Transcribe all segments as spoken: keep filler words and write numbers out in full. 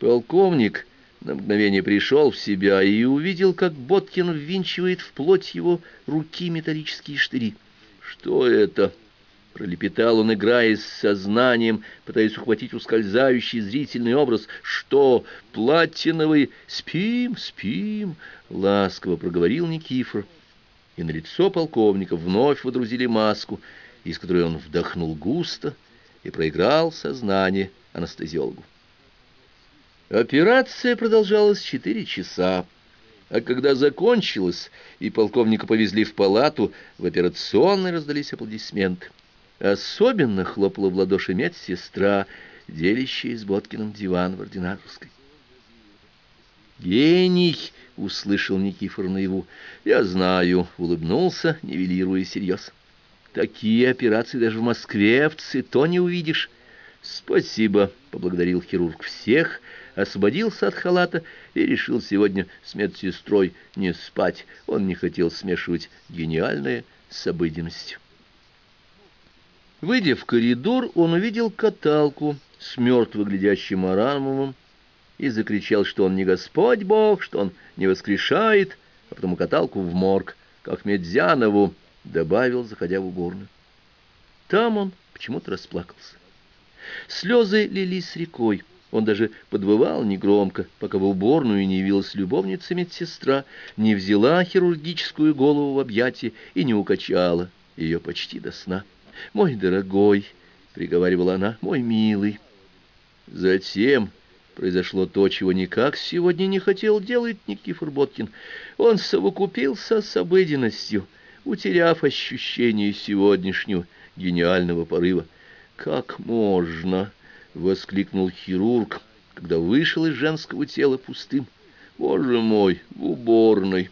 Полковник на мгновение пришел в себя и увидел, как Боткин ввинчивает в плоть его руки металлические штыри. «Что это?» — пролепетал он, играя с сознанием, пытаясь ухватить ускользающий зрительный образ. «Что? Платиновый? Спим, спим!» — ласково проговорил Никифор. И на лицо полковника вновь водрузили маску, из которой он вдохнул густо и проиграл сознание анестезиологу. Операция продолжалась четыре часа, а когда закончилась и полковника повезли в палату, в операционной раздались аплодисменты. Особенно хлопала в ладоши медсестра, делящая с Боткиным диван в ординаторской. «Гений!» — услышал Никифор наяву. «Я знаю», — улыбнулся, нивелируя серьез. «Такие операции даже в Москве в ЦИТО не увидишь». «Спасибо», — поблагодарил хирург всех, освободился от халата и решил сегодня с медсестрой не спать. Он не хотел смешивать гениальное с обыденностью. Выйдя в коридор, он увидел каталку с мертво глядящим Арамовым и закричал, что он не Господь Бог, что он не воскрешает, а потому каталку в морг, как Медзянову, добавил, заходя в уборную. Там он почему-то расплакался. Слезы лились рекой. Он даже подвывал негромко, пока в уборную не явилась любовница-медсестра, не взяла хирургическую голову в объятия и не укачала ее почти до сна. «Мой дорогой», — приговаривала она, — «мой милый». Затем произошло то, чего никак сегодня не хотел делать Никифор Боткин. Он совокупился с обыденностью, утеряв ощущение сегодняшнего гениального порыва. «Как можно?» — воскликнул хирург, когда вышел из женского тела пустым. «Боже мой, в уборной!»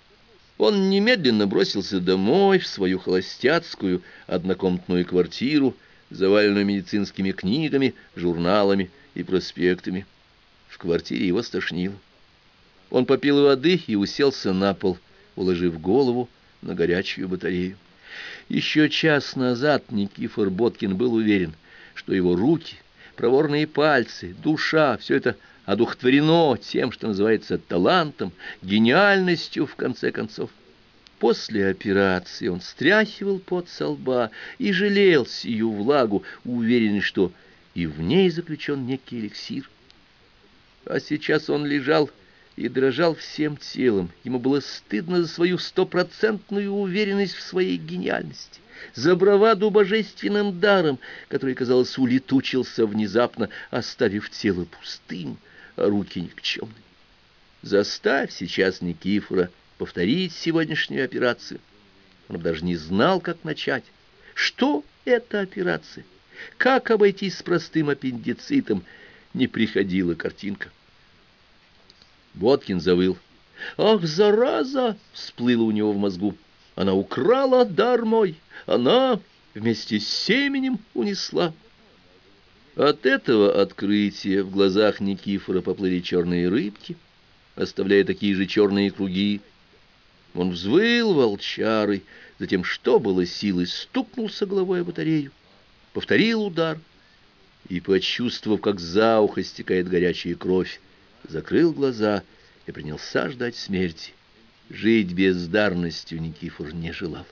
Он немедленно бросился домой, в свою холостяцкую однокомнатную квартиру, заваленную медицинскими книгами, журналами и проспектами. В квартире его стошнило. Он попил воды и уселся на пол, уложив голову на горячую батарею. Еще час назад Никифор Боткин был уверен, что его руки, проворные пальцы, душа — все это одухотворено тем, что называется талантом, гениальностью, в конце концов. После операции он стряхивал пот со лба и жалел сию влагу, уверенный, что и в ней заключен некий эликсир. А сейчас он лежал и дрожал всем телом. Ему было стыдно за свою стопроцентную уверенность в своей гениальности, за браваду божественным даром, который, казалось, улетучился внезапно, оставив тело пустым, а руки никчемными. Заставь сейчас Никифора повторить сегодняшнюю операцию. Он даже не знал, как начать. Что это операция? Как обойтись с простым аппендицитом? Не приходила картинка. Боткин завыл. «Ах, зараза!» — всплыло у него в мозгу. «Она украла дар мой! Она вместе с семенем унесла!» От этого открытия в глазах Никифора поплыли черные рыбки, оставляя такие же черные круги. Он взвыл волчарой, затем, что было силы, стукнулся головой о батарею, повторил удар и, почувствовав, как за ухо стекает горячая кровь, закрыл глаза и принялся ждать смерти. Жить бездарностью Никифор не желал.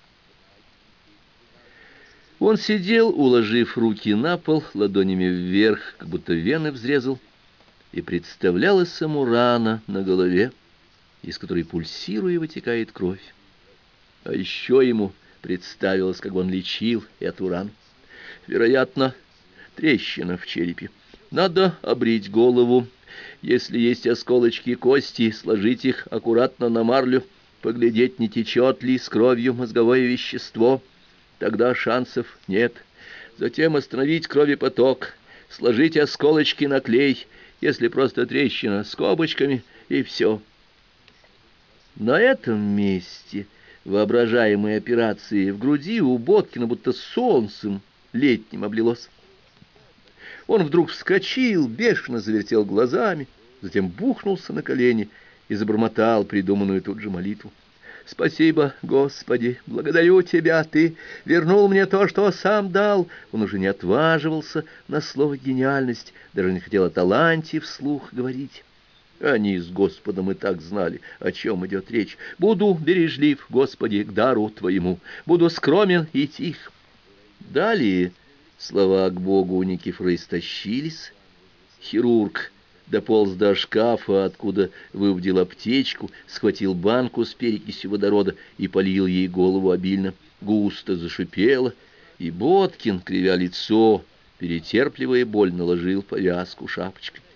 Он сидел, уложив руки на пол, ладонями вверх, как будто вены взрезал, и представлялась ему рана на голове, из которой, пульсируя, вытекает кровь. А еще ему представилось, как он лечил эту рану. Вероятно, трещина в черепе. Надо обрить голову. Если есть осколочки кости, сложить их аккуратно на марлю, поглядеть, не течет ли с кровью мозговое вещество. Тогда шансов нет. Затем остановить кровепоток, сложить осколочки на клей, если просто трещина, скобочками, и все. На этом месте воображаемой операции в груди у Боткина будто солнцем летним облилось. Он вдруг вскочил, бешено завертел глазами, затем бухнулся на колени и забормотал придуманную тут же молитву. Спасибо, Господи, благодарю Тебя, Ты вернул мне то, что сам дал. Он уже не отваживался на слово «гениальность», даже не хотел о таланте вслух говорить. Они с Господом и так знали, о чем идет речь. «Буду бережлив, Господи, к дару Твоему, буду скромен и тих». Далее слова к Богу у Никифора истощились. Хирург дополз до шкафа, откуда выудил аптечку, схватил банку с перекисью водорода и полил ей голову обильно. Густо зашипело, и Боткин, кривя лицо, перетерпливая боль, наложил повязку шапочкой.